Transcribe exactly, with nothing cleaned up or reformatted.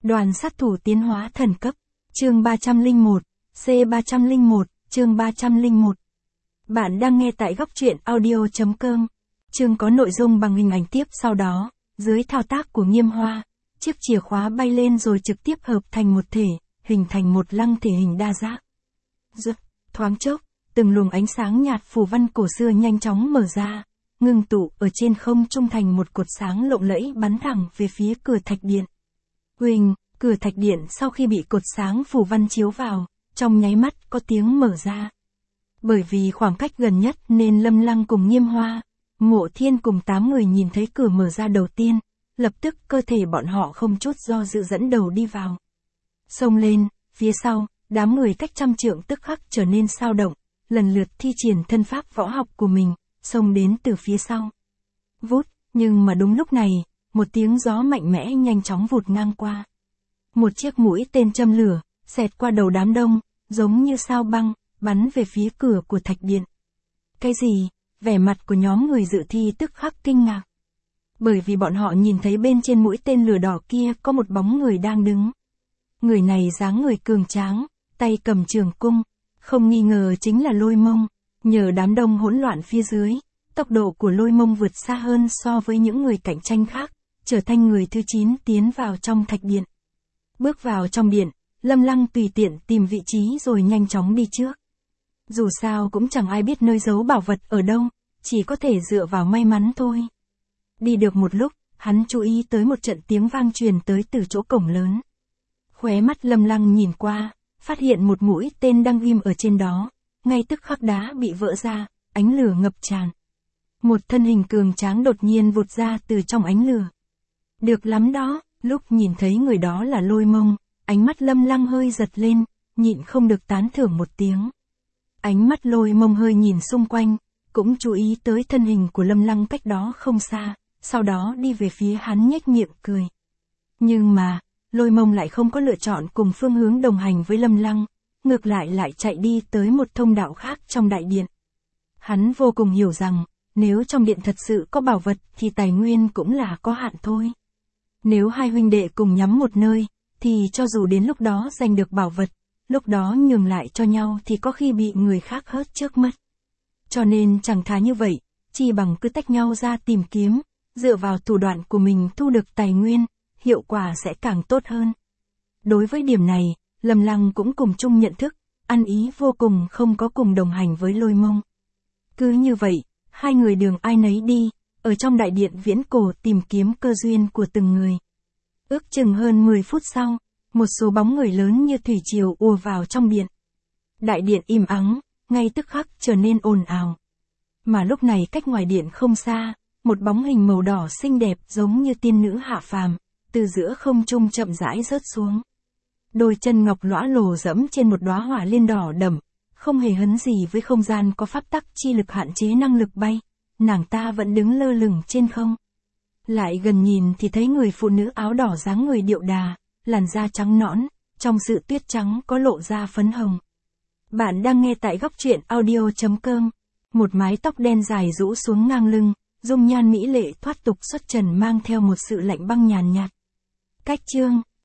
Đoàn sát thủ tiến hóa thần cấp. Chương ba trăm lẻ một, C ba trăm lẻ một, chương ba trăm lẻ một. Bạn đang nghe tại góc truyện audio chấm com. Chương có nội dung bằng hình ảnh tiếp sau đó, dưới thao tác của Nghiêm Hoa, chiếc chìa khóa bay lên rồi trực tiếp hợp thành một thể, hình thành một lăng thể hình đa giác. Rực, thoáng chốc, từng luồng ánh sáng nhạt phù văn cổ xưa nhanh chóng mở ra, ngưng tụ ở trên không trung thành một cột sáng lộng lẫy bắn thẳng về phía cửa thạch điện. Huỳnh, cửa thạch điện sau khi bị cột sáng phù văn chiếu vào, trong nháy mắt có tiếng mở ra. Bởi vì khoảng cách gần nhất nên Lâm Lăng cùng Nghiêm Hoa, Mộ Thiên cùng tám người nhìn thấy cửa mở ra đầu tiên, lập tức cơ thể bọn họ không chút do dự dẫn đầu đi vào. Xông lên, phía sau, đám người cách trăm trượng tức khắc trở nên sao động, lần lượt thi triển thân pháp võ học của mình, xông đến từ phía sau. Vút, nhưng mà đúng lúc này, một tiếng gió mạnh mẽ nhanh chóng vụt ngang qua. Một chiếc mũi tên châm lửa, xẹt qua đầu đám đông, giống như sao băng, bắn về phía cửa của thạch điện. Cái gì? Vẻ mặt của nhóm người dự thi tức khắc kinh ngạc. Bởi vì bọn họ nhìn thấy bên trên mũi tên lửa đỏ kia có một bóng người đang đứng. Người này dáng người cường tráng, tay cầm trường cung, không nghi ngờ chính là Lôi Mông. Nhờ đám đông hỗn loạn phía dưới, tốc độ của Lôi Mông vượt xa hơn so với những người cạnh tranh khác, trở thành người thứ chín tiến vào trong thạch điện. Bước vào trong điện, Lâm Lăng tùy tiện tìm vị trí rồi nhanh chóng đi trước. Dù sao cũng chẳng ai biết nơi giấu bảo vật ở đâu, chỉ có thể dựa vào may mắn thôi. Đi được một lúc, hắn chú ý tới một trận tiếng vang truyền tới từ chỗ cổng lớn. Khóe mắt Lâm Lăng nhìn qua, phát hiện một mũi tên đang ghim ở trên đó, ngay tức khắc đá bị vỡ ra, ánh lửa ngập tràn. Một thân hình cường tráng đột nhiên vụt ra từ trong ánh lửa. Được lắm đó, lúc nhìn thấy người đó là Lôi Mông, ánh mắt Lâm Lăng hơi giật lên, nhịn không được tán thưởng một tiếng. Ánh mắt Lôi Mông hơi nhìn xung quanh, cũng chú ý tới thân hình của Lâm Lăng cách đó không xa, sau đó đi về phía hắn nhếch miệng cười. Nhưng mà, Lôi Mông lại không có lựa chọn cùng phương hướng đồng hành với Lâm Lăng, ngược lại lại chạy đi tới một thông đạo khác trong đại điện. Hắn vô cùng hiểu rằng, nếu trong điện thật sự có bảo vật thì tài nguyên cũng là có hạn thôi. Nếu hai huynh đệ cùng nhắm một nơi, thì cho dù đến lúc đó giành được bảo vật, lúc đó nhường lại cho nhau thì có khi bị người khác hớt trước mất. Cho nên chẳng thà như vậy, chỉ bằng cứ tách nhau ra tìm kiếm, dựa vào thủ đoạn của mình thu được tài nguyên, hiệu quả sẽ càng tốt hơn. Đối với điểm này, Lâm Lăng cũng cùng chung nhận thức, ăn ý vô cùng không có cùng đồng hành với Lôi Mông. Cứ như vậy, hai người đường ai nấy đi, ở trong đại điện viễn cổ tìm kiếm cơ duyên của từng người. Ước chừng hơn mười phút sau, một số bóng người lớn như thủy triều ùa vào trong điện. Đại điện im ắng, ngay tức khắc trở nên ồn ào. Mà lúc này cách ngoài điện không xa, một bóng hình màu đỏ xinh đẹp giống như tiên nữ hạ phàm, từ giữa không trung chậm rãi rớt xuống. Đôi chân ngọc lõa lồ dẫm trên một đóa hỏa liên đỏ đậm, không hề hấn gì với không gian có pháp tắc chi lực hạn chế năng lực bay, nàng ta vẫn đứng lơ lửng trên không. Lại gần nhìn thì thấy người phụ nữ áo đỏ dáng người điệu đà, làn da trắng nõn, trong sự tuyết trắng có lộ ra phấn hồng. Bạn đang nghe tại góc truyện audio chấm com. Một mái tóc đen dài rũ xuống ngang lưng, dung nhan mỹ lệ thoát tục xuất trần mang theo một sự lạnh băng nhàn nhạt. Cách chương,